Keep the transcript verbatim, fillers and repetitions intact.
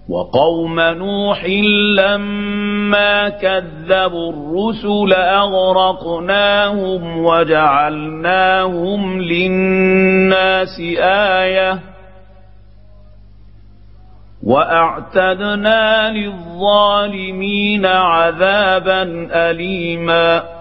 وقوم نوح لما كذبوا الرسل أغرقناهم وجعلناهم للناس آية وأعتدنا للظالمين عذابا أليما.